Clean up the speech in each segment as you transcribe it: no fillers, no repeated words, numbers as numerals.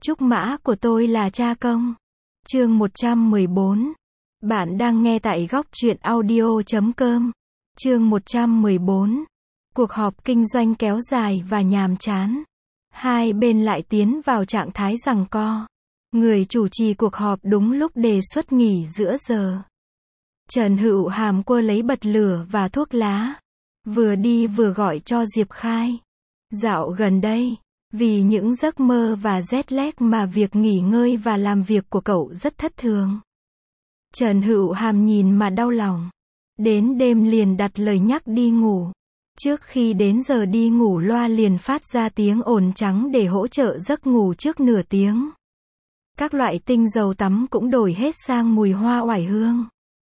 Trúc mã của tôi là cha công. Chương 114. Bạn đang nghe tại góc truyện audio.com. Chương 114. Cuộc họp kinh doanh kéo dài và nhàm chán. Hai bên lại tiến vào trạng thái giằng co. Người chủ trì cuộc họp đúng lúc đề xuất nghỉ giữa giờ. Trần Hữu Hàm quơ lấy bật lửa và thuốc lá. Vừa đi vừa gọi cho Diệp Khai. Dạo gần đây, vì những giấc mơ và jet lag mà việc nghỉ ngơi và làm việc của cậu rất thất thường. Trần Hữu Hàm nhìn mà đau lòng. Đến đêm liền đặt lời nhắc đi ngủ. Trước khi đến giờ đi ngủ loa liền phát ra tiếng ồn trắng để hỗ trợ giấc ngủ trước nửa tiếng. Các loại tinh dầu tắm cũng đổi hết sang mùi hoa oải hương.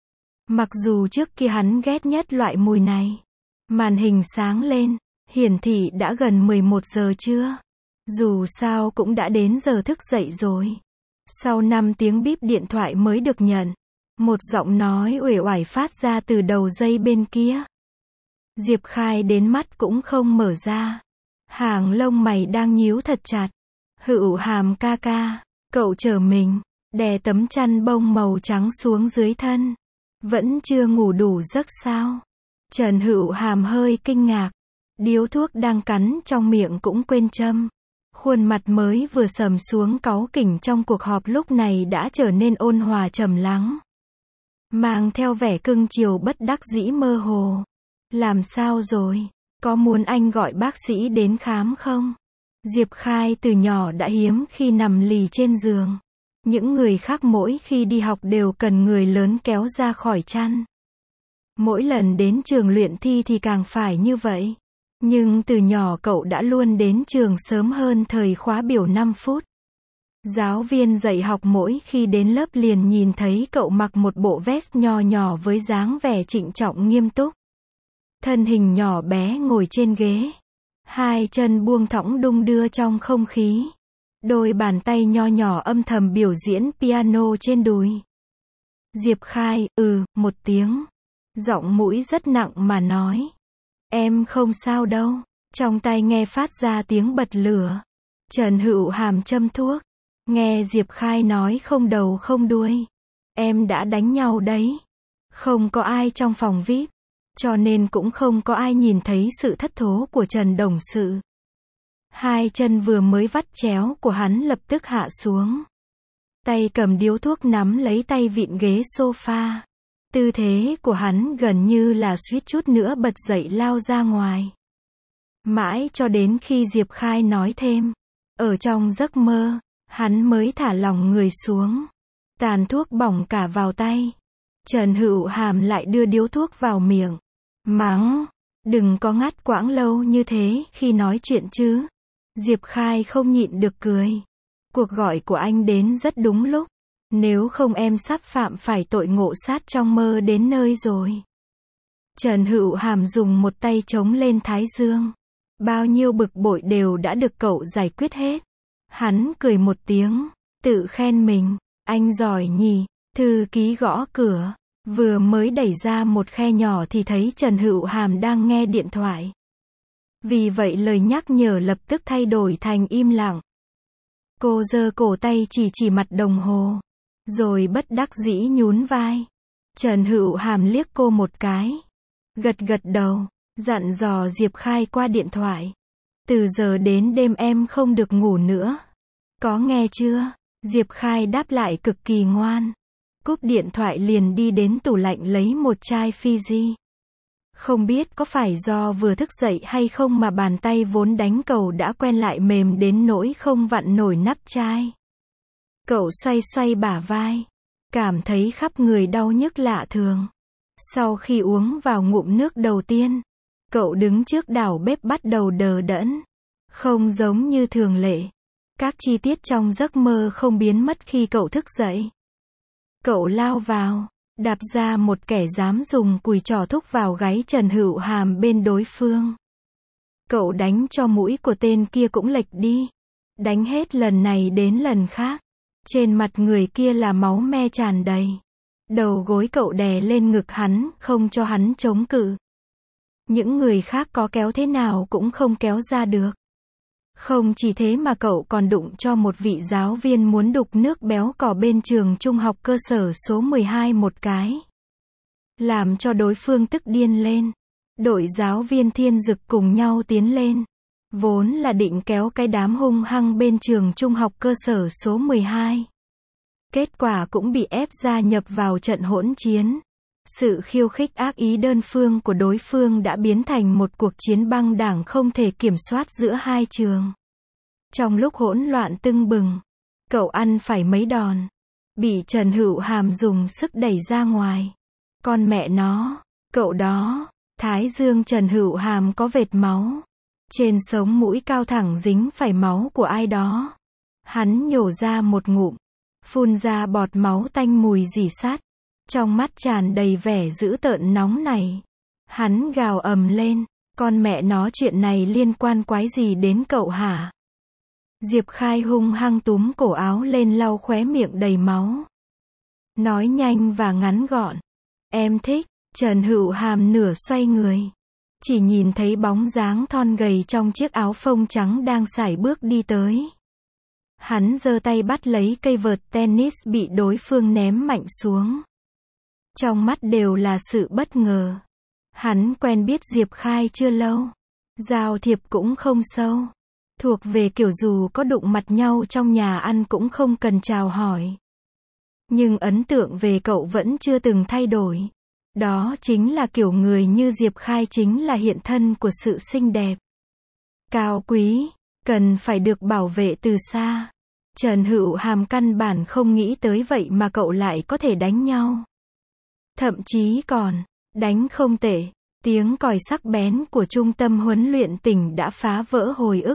Mặc dù trước kia hắn ghét nhất loại mùi này. Màn hình sáng lên, hiển thị đã gần 11 giờ trưa. Dù sao cũng đã đến giờ thức dậy rồi. Sau 5 tiếng bíp điện thoại mới được nhận. Một giọng nói uể oải phát ra từ đầu dây bên kia. Diệp Khai đến mắt cũng không mở ra. Hàng lông mày đang nhíu thật chặt. Hữu Hàm ca ca, cậu chờ mình, đè tấm chăn bông màu trắng xuống dưới thân. Vẫn chưa ngủ đủ giấc sao? Trần Hữu Hàm hơi kinh ngạc. Điếu thuốc đang cắn trong miệng cũng quên châm. Khuôn mặt mới vừa sầm xuống cáu kỉnh trong cuộc họp lúc này đã trở nên ôn hòa trầm lắng. Mang theo vẻ cưng chiều bất đắc dĩ mơ hồ. Làm sao rồi? Có muốn anh gọi bác sĩ đến khám không? Diệp Khai từ nhỏ đã hiếm khi nằm lì trên giường. Những người khác mỗi khi đi học đều cần người lớn kéo ra khỏi chăn. Mỗi lần đến trường luyện thi thì càng phải như vậy. Nhưng từ nhỏ cậu đã luôn đến trường sớm hơn thời khóa biểu 5 phút. Giáo viên dạy học mỗi khi đến lớp liền nhìn thấy cậu mặc một bộ vest nho nhỏ với dáng vẻ trịnh trọng nghiêm túc. Thân hình nhỏ bé ngồi trên ghế. Hai chân buông thõng đung đưa trong không khí. Đôi bàn tay nho nhỏ âm thầm biểu diễn piano trên đùi. Diệp Khai, một tiếng. Giọng mũi rất nặng mà nói. Em không sao đâu. Trong tai nghe phát ra tiếng bật lửa. Trần Hữu Hàm châm thuốc. Nghe Diệp Khai nói không đầu không đuôi. Em đã đánh nhau đấy. Không có ai trong phòng VIP. Cho nên cũng không có ai nhìn thấy sự thất thố của Trần Đồng Sự. Hai chân vừa mới vắt chéo của hắn lập tức hạ xuống. Tay cầm điếu thuốc nắm lấy tay vịn ghế sofa. Tư thế của hắn gần như là suýt chút nữa bật dậy lao ra ngoài. Mãi cho đến khi Diệp Khai nói thêm. Ở trong giấc mơ, hắn mới thả lỏng người xuống. Tàn thuốc bỏng cả vào tay. Trần Hữu Hàm lại đưa điếu thuốc vào miệng. Mắng, đừng có ngắt quãng lâu như thế khi nói chuyện chứ. Diệp Khai không nhịn được cười. Cuộc gọi của anh đến rất đúng lúc. Nếu không em sắp phạm phải tội ngộ sát trong mơ đến nơi rồi. Trần Hữu Hàm dùng một tay chống lên thái dương. Bao nhiêu bực bội đều đã được cậu giải quyết hết. Hắn cười một tiếng, tự khen mình. Anh giỏi nhỉ. Thư ký gõ cửa. Vừa mới đẩy ra một khe nhỏ thì thấy Trần Hữu Hàm đang nghe điện thoại. Vì vậy lời nhắc nhở lập tức thay đổi thành im lặng. Cô giơ cổ tay chỉ mặt đồng hồ. Rồi bất đắc dĩ nhún vai. Trần Hữu Hàm liếc cô một cái. Gật đầu, dặn dò Diệp Khai qua điện thoại. Từ giờ đến đêm em không được ngủ nữa. Có nghe chưa? Diệp Khai đáp lại cực kỳ ngoan. Cúp điện thoại liền đi đến tủ lạnh lấy một chai Fiji. Không biết có phải do vừa thức dậy hay không mà bàn tay vốn đánh cầu đã quen lại mềm đến nỗi không vặn nổi nắp chai. Cậu xoay bả vai. Cảm thấy khắp người đau nhức lạ thường. Sau khi uống vào ngụm nước đầu tiên, cậu đứng trước đảo bếp bắt đầu đờ đẫn. Không giống như thường lệ. Các chi tiết trong giấc mơ không biến mất khi cậu thức dậy. Cậu lao vào, đạp ra một kẻ dám dùng cùi trò thúc vào gáy Trần Hữu Hàm bên đối phương. Cậu đánh cho mũi của tên kia cũng lệch đi. Đánh hết lần này đến lần khác. Trên mặt người kia là máu me tràn đầy. Đầu gối cậu đè lên ngực hắn, không cho hắn chống cự. Những người khác có kéo thế nào cũng không kéo ra được. Không chỉ thế mà cậu còn đụng cho một vị giáo viên muốn đục nước béo cò bên trường trung học cơ sở số 12 một cái. Làm cho đối phương tức điên lên. Đội giáo viên Thiên Dực cùng nhau tiến lên. Vốn là định kéo cái đám hung hăng bên trường trung học cơ sở số 12. Kết quả cũng bị ép gia nhập vào trận hỗn chiến. Sự khiêu khích ác ý đơn phương của đối phương đã biến thành một cuộc chiến băng đảng không thể kiểm soát giữa hai trường. Trong lúc hỗn loạn tưng bừng, cậu ăn phải mấy đòn. Bị Trần Hữu Hàm dùng sức đẩy ra ngoài. Con mẹ nó, cậu đó, thái dương Trần Hữu Hàm có vệt máu. Trên sống mũi cao thẳng dính phải máu của ai đó. Hắn nhổ ra một ngụm, phun ra bọt máu tanh mùi rỉ sắt. Trong mắt tràn đầy vẻ dữ tợn nóng này. Hắn gào ầm lên, con mẹ nó chuyện này liên quan quái gì đến cậu hả? Diệp Khai hung hăng túm cổ áo lên lau khóe miệng đầy máu. Nói nhanh và ngắn gọn. Em thích. Trần Hữu Hàm nửa xoay người. Chỉ nhìn thấy bóng dáng thon gầy trong chiếc áo phông trắng đang sải bước đi tới. Hắn giơ tay bắt lấy cây vợt tennis bị đối phương ném mạnh xuống. Trong mắt đều là sự bất ngờ. Hắn quen biết Diệp Khai chưa lâu. Giao thiệp cũng không sâu. Thuộc về kiểu dù có đụng mặt nhau trong nhà ăn cũng không cần chào hỏi. Nhưng ấn tượng về cậu vẫn chưa từng thay đổi. Đó chính là kiểu người như Diệp Khai chính là hiện thân của sự xinh đẹp. Cao quý, cần phải được bảo vệ từ xa. Trần Hữu Hàm căn bản không nghĩ tới vậy mà cậu lại có thể đánh nhau. Thậm chí còn, đánh không tệ. Tiếng còi sắc bén của trung tâm huấn luyện tỉnh đã phá vỡ hồi ức.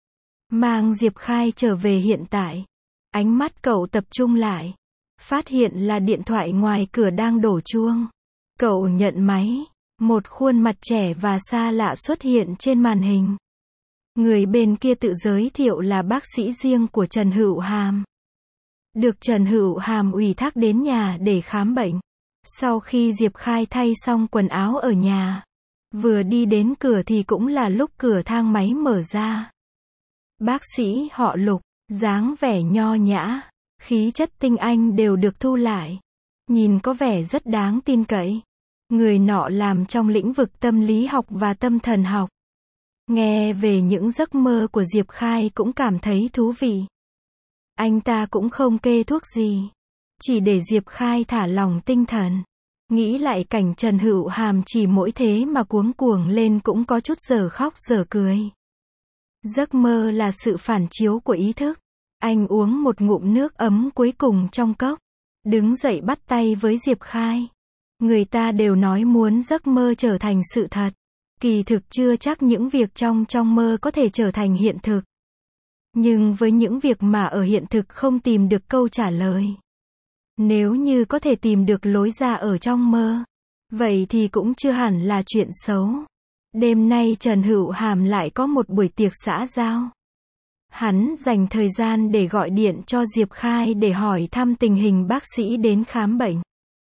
Mang Diệp Khai trở về hiện tại. Ánh mắt cậu tập trung lại. Phát hiện là điện thoại ngoài cửa đang đổ chuông. Cậu nhận máy. Một khuôn mặt trẻ và xa lạ xuất hiện trên màn hình. Người bên kia tự giới thiệu là bác sĩ riêng của Trần Hữu Hàm. Được Trần Hữu Hàm ủy thác đến nhà để khám bệnh. Sau khi Diệp Khai thay xong quần áo ở nhà, vừa đi đến cửa thì cũng là lúc cửa thang máy mở ra. Bác sĩ họ Lục, dáng vẻ nho nhã, khí chất tinh anh đều được thu lại. Nhìn có vẻ rất đáng tin cậy. Người nọ làm trong lĩnh vực tâm lý học và tâm thần học. Nghe về những giấc mơ của Diệp Khai cũng cảm thấy thú vị. Anh ta cũng không kê thuốc gì. Chỉ để Diệp Khai thả lỏng tinh thần. Nghĩ lại cảnh Trần Hữu Hàm chỉ mỗi thế mà cuống cuồng lên cũng có chút giờ khóc giờ cười. Giấc mơ là sự phản chiếu của ý thức. Anh uống một ngụm nước ấm cuối cùng trong cốc. Đứng dậy bắt tay với Diệp Khai. Người ta đều nói muốn giấc mơ trở thành sự thật. Kỳ thực chưa chắc những việc trong mơ có thể trở thành hiện thực. Nhưng với những việc mà ở hiện thực không tìm được câu trả lời. Nếu như có thể tìm được lối ra ở trong mơ, vậy thì cũng chưa hẳn là chuyện xấu. Đêm nay Trần Hữu Hàm lại có một buổi tiệc xã giao. Hắn dành thời gian để gọi điện cho Diệp Khai để hỏi thăm tình hình bác sĩ đến khám bệnh.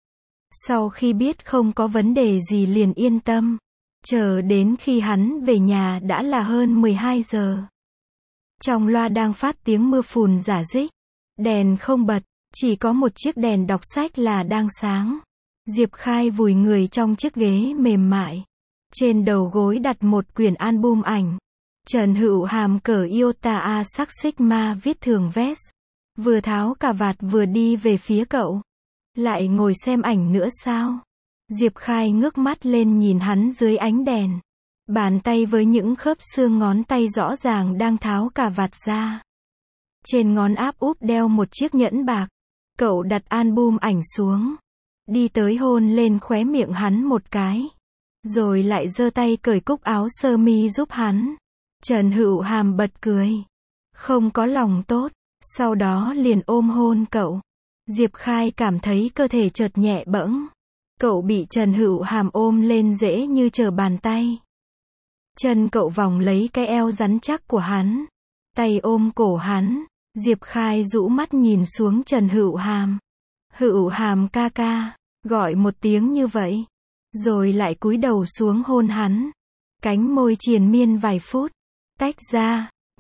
Sau khi biết không có vấn đề gì liền yên tâm. Chờ đến khi hắn về nhà đã là hơn 12 giờ. Trong loa đang phát tiếng mưa phùn rả rích. Đèn không bật, chỉ có một chiếc đèn đọc sách là đang sáng. Diệp Khai vùi người trong chiếc ghế mềm mại. Trên đầu gối đặt một quyển album ảnh. Trần Hữu Hàm cởi Iota A sắc Sigma viết thường vest. Vừa tháo cà vạt vừa đi về phía cậu. Lại ngồi xem ảnh nữa sao? Diệp Khai ngước mắt lên nhìn hắn dưới ánh đèn. Bàn tay với những khớp xương ngón tay rõ ràng đang tháo cà vạt ra. Trên ngón áp úp đeo một chiếc nhẫn bạc. Cậu đặt album ảnh xuống. Đi tới hôn lên khóe miệng hắn một cái. Rồi lại giơ tay cởi cúc áo sơ mi giúp hắn. Trần Hữu Hàm bật cười. Không có lòng tốt. Sau đó liền ôm hôn cậu. Diệp Khai cảm thấy cơ thể chợt nhẹ bẫng. Cậu bị Trần Hữu Hàm ôm lên dễ như trở bàn tay. Chân cậu vòng lấy cái eo rắn chắc của hắn. Tay ôm cổ hắn. Diệp Khai rũ mắt nhìn xuống Trần Hữu Hàm. Hữu Hàm ca ca. Gọi một tiếng như vậy. Rồi lại cúi đầu xuống hôn hắn. Cánh môi triền miên vài phút. Tách ra.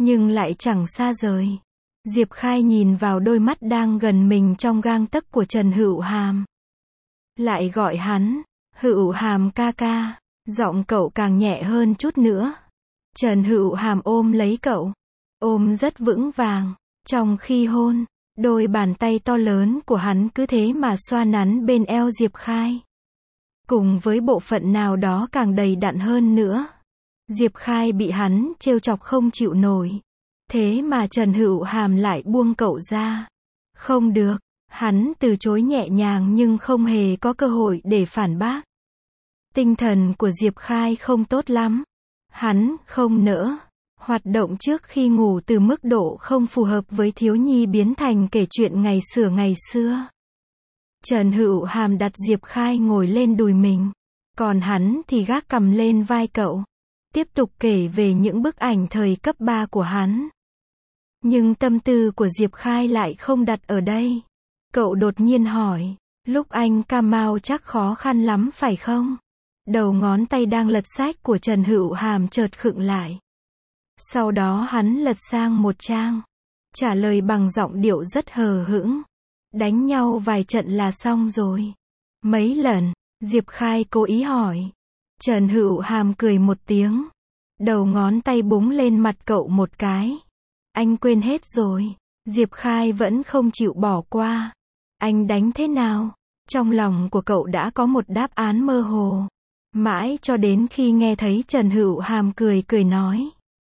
nhưng lại chẳng xa rời. Diệp Khai nhìn vào đôi mắt đang gần mình trong gang tấc của Trần Hữu Hàm. Lại gọi hắn, Hữu Hàm ca ca, giọng cậu càng nhẹ hơn chút nữa. Trần Hữu Hàm ôm lấy cậu, ôm rất vững vàng, trong khi hôn, đôi bàn tay to lớn của hắn cứ thế mà xoa nắn bên eo Diệp Khai. Cùng với bộ phận nào đó càng đầy đặn hơn nữa. Diệp Khai bị hắn trêu chọc không chịu nổi. Thế mà Trần Hữu Hàm lại buông cậu ra. Không được, hắn từ chối nhẹ nhàng nhưng không hề có cơ hội để phản bác. Tinh thần của Diệp Khai không tốt lắm. Hắn không nỡ hoạt động trước khi ngủ từ mức độ không phù hợp với thiếu nhi biến thành kể chuyện ngày xưa. Trần Hữu Hàm đặt Diệp Khai ngồi lên đùi mình. Còn hắn thì gác cằm lên vai cậu. Tiếp tục kể về những bức ảnh thời cấp 3 của hắn. Nhưng tâm tư của Diệp Khai lại không đặt ở đây. Cậu đột nhiên hỏi, lúc anh Cam Mao chắc khó khăn lắm phải không? Đầu ngón tay đang lật sách của Trần Hữu Hàm chợt khựng lại. Sau đó hắn lật sang một trang. Trả lời bằng giọng điệu rất hờ hững. Đánh nhau vài trận là xong rồi. Mấy lần, Diệp Khai cố ý hỏi. Trần Hữu Hàm cười một tiếng. Đầu ngón tay búng lên mặt cậu một cái. Anh quên hết rồi. Diệp Khai vẫn không chịu bỏ qua. Anh đánh thế nào? Trong lòng của cậu đã có một đáp án mơ hồ. Mãi cho đến khi nghe thấy Trần Hữu Hàm cười nói.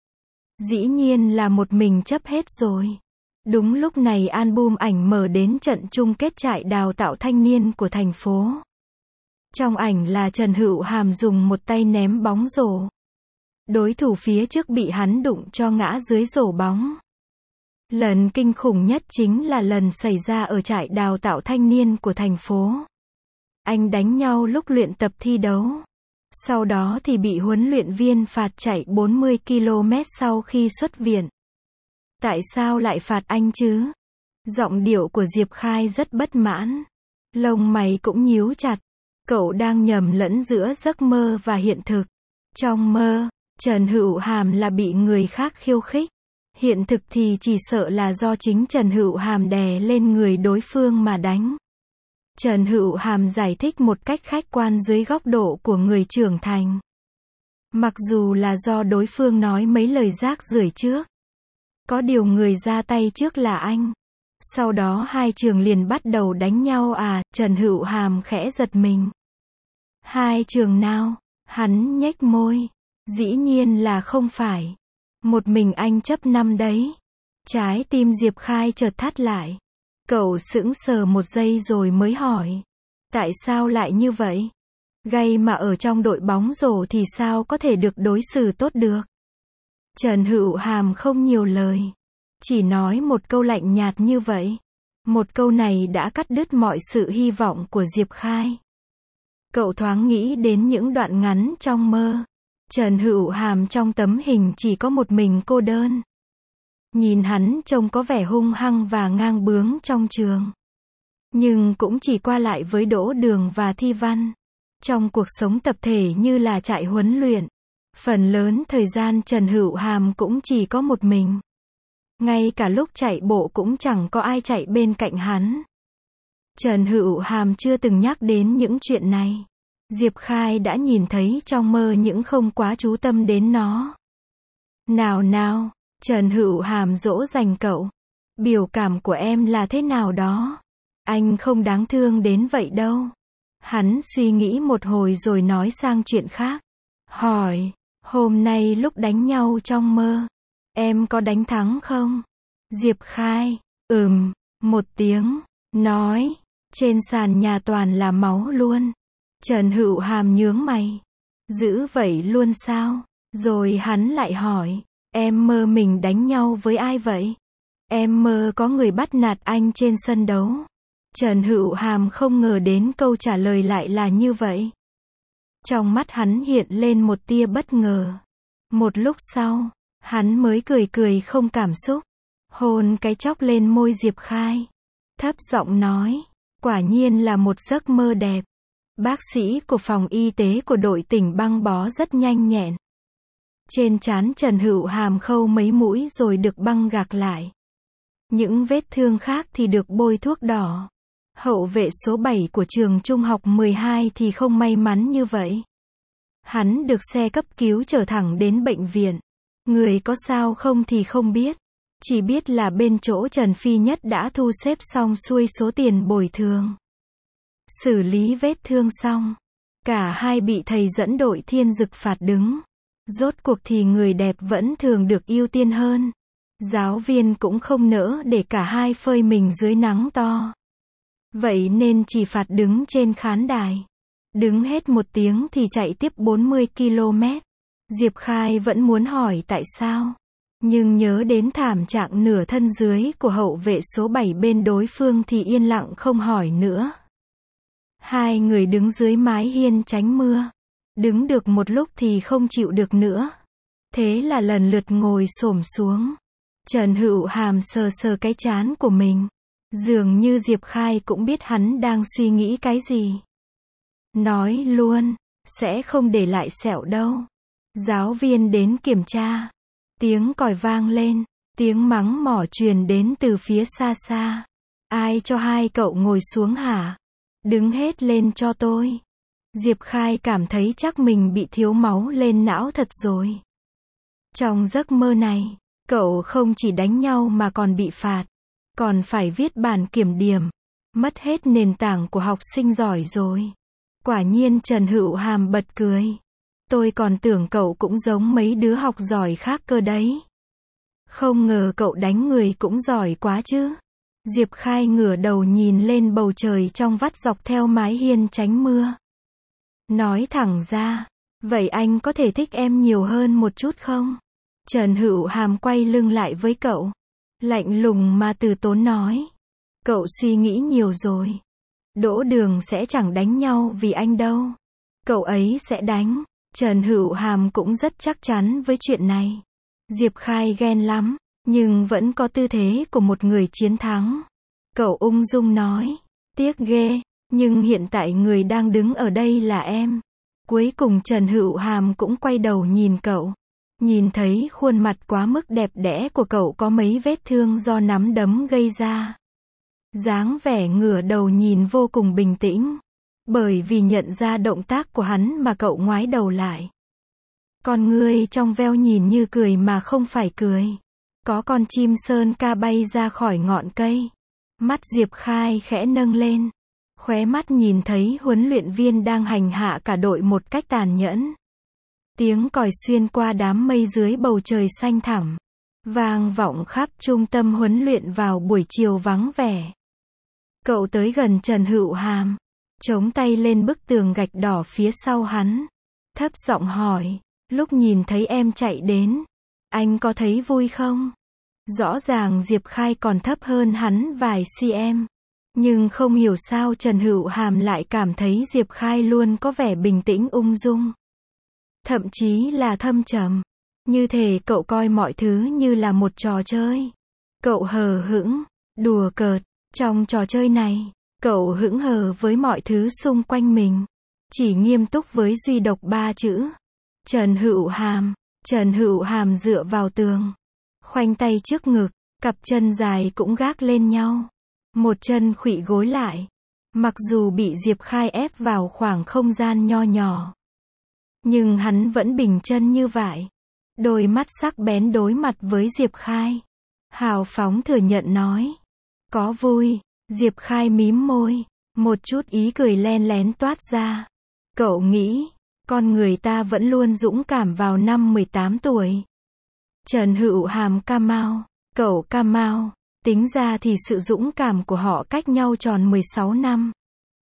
Dĩ nhiên là một mình chấp hết rồi. Đúng lúc này album ảnh mở đến trận chung kết trại đào tạo thanh niên của thành phố. Trong ảnh là Trần Hữu Hàm dùng một tay ném bóng rổ. Đối thủ phía trước bị hắn đụng cho ngã dưới rổ bóng. Lần kinh khủng nhất chính là lần xảy ra ở trại đào tạo thanh niên của thành phố. Anh đánh nhau lúc luyện tập thi đấu. Sau đó thì bị huấn luyện viên phạt chạy 40 km sau khi xuất viện. Tại sao lại phạt anh chứ? Giọng điệu của Diệp Khai rất bất mãn. Lông mày cũng nhíu chặt. Cậu đang nhầm lẫn giữa giấc mơ và hiện thực. Trong mơ, Trần Hữu Hàm là bị người khác khiêu khích. Hiện thực thì chỉ sợ là do chính Trần Hữu Hàm đè lên người đối phương mà đánh. Trần Hữu Hàm giải thích một cách khách quan dưới góc độ của người trưởng thành. Mặc dù là do đối phương nói mấy lời rác rưởi trước. Có điều người ra tay trước là anh. Sau đó hai trường liền bắt đầu đánh nhau à? Trần Hữu Hàm khẽ giật mình. Hai trường nào? Hắn nhếch môi. Dĩ nhiên là không phải. Một mình anh chấp năm đấy. Trái tim Diệp Khai chợt thắt lại. Cậu sững sờ một giây rồi mới hỏi. Tại sao lại như vậy? Gay mà ở trong đội bóng rổ thì sao có thể được đối xử tốt được? Trần Hữu Hàm không nhiều lời. Chỉ nói một câu lạnh nhạt như vậy. Một câu này đã cắt đứt mọi sự hy vọng của Diệp Khai. Cậu thoáng nghĩ đến những đoạn ngắn trong mơ. Trần Hữu Hàm trong tấm hình chỉ có một mình cô đơn. Nhìn hắn trông có vẻ hung hăng và ngang bướng trong trường. Nhưng cũng chỉ qua lại với đỗ đường và thi văn. Trong cuộc sống tập thể như là trại huấn luyện. Phần lớn thời gian Trần Hữu Hàm cũng chỉ có một mình. Ngay cả lúc chạy bộ cũng chẳng có ai chạy bên cạnh hắn. Trần Hữu Hàm chưa từng nhắc đến những chuyện này. Diệp Khai đã nhìn thấy trong mơ những không quá chú tâm đến nó. Nào, Trần Hữu Hàm dỗ dành cậu. Biểu cảm của em là thế nào đó? Anh không đáng thương đến vậy đâu. Hắn suy nghĩ một hồi rồi nói sang chuyện khác. Hỏi, hôm nay lúc đánh nhau trong mơ, em có đánh thắng không? Diệp Khai, một tiếng, nói, trên sàn nhà toàn là máu luôn. Trần Hữu Hàm nhướng mày. Dữ vậy luôn sao? Rồi hắn lại hỏi, em mơ mình đánh nhau với ai vậy? Em mơ có người bắt nạt anh trên sân đấu. Trần Hữu Hàm không ngờ đến câu trả lời lại là như vậy. Trong mắt hắn hiện lên một tia bất ngờ. Một lúc sau, hắn mới cười không cảm xúc. Hôn cái chóc lên môi Diệp Khai. Thấp giọng nói, quả nhiên là một giấc mơ đẹp. Bác sĩ của phòng y tế của đội tỉnh băng bó rất nhanh nhẹn. Trên trán Trần Hữu Hàm khâu mấy mũi rồi được băng gạc lại. Những vết thương khác thì được bôi thuốc đỏ. Hậu vệ số 7 của trường trung học 12 thì không may mắn như vậy. Hắn được xe cấp cứu chở thẳng đến bệnh viện. Người có sao không thì không biết. Chỉ biết là bên chỗ Trần Phi Nhất đã thu xếp xong xuôi số tiền bồi thường. Xử lý vết thương xong, cả hai bị thầy dẫn đội Thiên Dực phạt đứng. Rốt cuộc thì người đẹp vẫn thường được ưu tiên hơn. Giáo viên cũng không nỡ để cả hai phơi mình dưới nắng to. Vậy nên chỉ phạt đứng trên khán đài. Đứng hết 1 tiếng thì chạy tiếp 40 km. Diệp Khai vẫn muốn hỏi tại sao. Nhưng nhớ đến thảm trạng nửa thân dưới của hậu vệ số 7 bên đối phương thì yên lặng không hỏi nữa. Hai người đứng dưới mái hiên tránh mưa. Đứng được một lúc thì không chịu được nữa. Thế là lần lượt ngồi xổm xuống. Trần Hữu Hàm sờ sờ cái trán của mình. Dường như Diệp Khai cũng biết hắn đang suy nghĩ cái gì. Nói luôn, sẽ không để lại sẹo đâu. Giáo viên đến kiểm tra. Tiếng còi vang lên, tiếng mắng mỏ truyền đến từ phía xa xa. Ai cho hai cậu ngồi xuống hả? Đứng hết lên cho tôi. Diệp Khai cảm thấy chắc mình bị thiếu máu lên não thật rồi. Trong giấc mơ này, cậu không chỉ đánh nhau mà còn bị phạt. Còn phải viết bản kiểm điểm. Mất hết nền tảng của học sinh giỏi rồi. Quả nhiên Trần Hữu Hàm bật cười. Tôi còn tưởng cậu cũng giống mấy đứa học giỏi khác cơ đấy. Không ngờ cậu đánh người cũng giỏi quá chứ. Diệp Khai ngửa đầu nhìn lên bầu trời trong vắt dọc theo mái hiên tránh mưa. Nói thẳng ra, vậy anh có thể thích em nhiều hơn một chút không? Trần Hữu Hàm quay lưng lại với cậu. Lạnh lùng mà từ tốn nói. Cậu suy nghĩ nhiều rồi. Đỗ Đường sẽ chẳng đánh nhau vì anh đâu. Cậu ấy sẽ đánh. Trần Hữu Hàm cũng rất chắc chắn với chuyện này. Diệp Khai ghen lắm, nhưng vẫn có tư thế của một người chiến thắng. Cậu ung dung nói. Tiếc ghê, nhưng hiện tại người đang đứng ở đây là em. Cuối cùng Trần Hữu Hàm cũng quay đầu nhìn cậu. Nhìn thấy khuôn mặt quá mức đẹp đẽ của cậu có mấy vết thương do nắm đấm gây ra. Dáng vẻ ngửa đầu nhìn vô cùng bình tĩnh. Bởi vì nhận ra động tác của hắn mà cậu ngoái đầu lại. Con ngươi trong veo nhìn như cười mà không phải cười. Có con chim sơn ca bay ra khỏi ngọn cây. Mắt Diệp Khai khẽ nâng lên. Khóe mắt nhìn thấy huấn luyện viên đang hành hạ cả đội một cách tàn nhẫn. Tiếng còi xuyên qua đám mây dưới bầu trời xanh thẳm. Vang vọng khắp trung tâm huấn luyện vào buổi chiều vắng vẻ. Cậu tới gần Trần Hữu Hàm. Chống tay lên bức tường gạch đỏ phía sau hắn. Thấp giọng hỏi. Lúc nhìn thấy em chạy đến. Anh có thấy vui không? Rõ ràng Diệp Khai còn thấp hơn hắn vài cm. Nhưng không hiểu sao Trần Hữu Hàm lại cảm thấy Diệp Khai luôn có vẻ bình tĩnh ung dung. Thậm chí là thâm trầm. Như thể cậu coi mọi thứ như là một trò chơi. Cậu hờ hững, đùa cợt. Trong trò chơi này, cậu hững hờ với mọi thứ xung quanh mình. Chỉ nghiêm túc với duy độc 3 chữ. Trần Hữu Hàm. Trần Hữu Hàm dựa vào tường. Khoanh tay trước ngực, cặp chân dài cũng gác lên nhau. Một chân khuỵu gối lại. Mặc dù bị Diệp Khai ép vào khoảng không gian nho nhỏ. Nhưng hắn vẫn bình chân như vậy. Đôi mắt sắc bén đối mặt với Diệp Khai. Hào phóng thừa nhận nói. Có vui. Diệp Khai mím môi. Một chút ý cười len lén toát ra. Cậu nghĩ, con người ta vẫn luôn dũng cảm vào năm 18 tuổi. Trần Hữu Hàm ca mau. Cậu ca mau. Tính ra thì sự dũng cảm của họ cách nhau tròn 16 năm.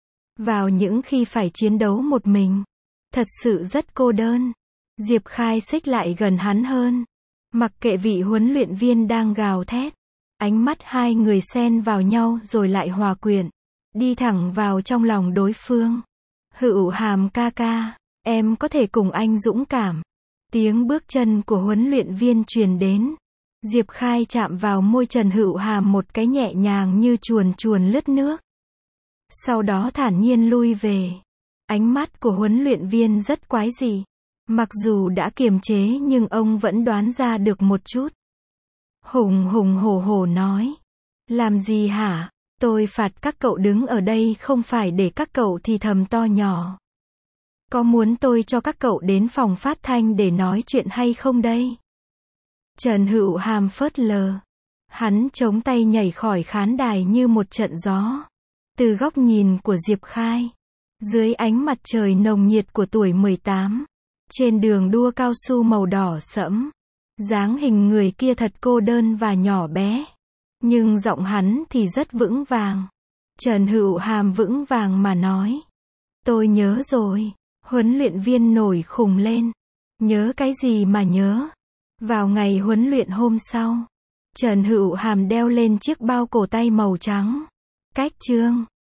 Vào những khi phải chiến đấu một mình. Thật sự rất cô đơn. Diệp Khai xích lại gần hắn hơn. Mặc kệ vị huấn luyện viên đang gào thét. Ánh mắt hai người xen vào nhau rồi lại hòa quyện. Đi thẳng vào trong lòng đối phương. Hữu Hàm ca ca, em có thể cùng anh dũng cảm. Tiếng bước chân của huấn luyện viên truyền đến. Diệp Khai chạm vào môi Trần Hữu Hàm một cái nhẹ nhàng như chuồn chuồn lướt nước. Sau đó thản nhiên lui về. Ánh mắt của huấn luyện viên rất quái dị. Mặc dù đã kiềm chế nhưng ông vẫn đoán ra được một chút. Hùng hùng hổ hổ nói. Làm gì hả? Tôi phạt các cậu đứng ở đây không phải để các cậu thì thầm to nhỏ. Có muốn tôi cho các cậu đến phòng phát thanh để nói chuyện hay không đây? Trần Hữu Hàm phớt lờ. Hắn chống tay nhảy khỏi khán đài như một trận gió. Từ góc nhìn của Diệp Khai, dưới ánh mặt trời nồng nhiệt của tuổi 18, trên đường đua cao su màu đỏ sẫm, dáng hình người kia thật cô đơn và nhỏ bé. Nhưng giọng hắn thì rất vững vàng. Trần Hữu Hàm vững vàng mà nói. Tôi nhớ rồi. Huấn luyện viên nổi khùng lên. Nhớ cái gì mà nhớ? Vào ngày huấn luyện hôm sau, Trần Hữu Hàm đeo lên chiếc bao cổ tay màu trắng. Cách chương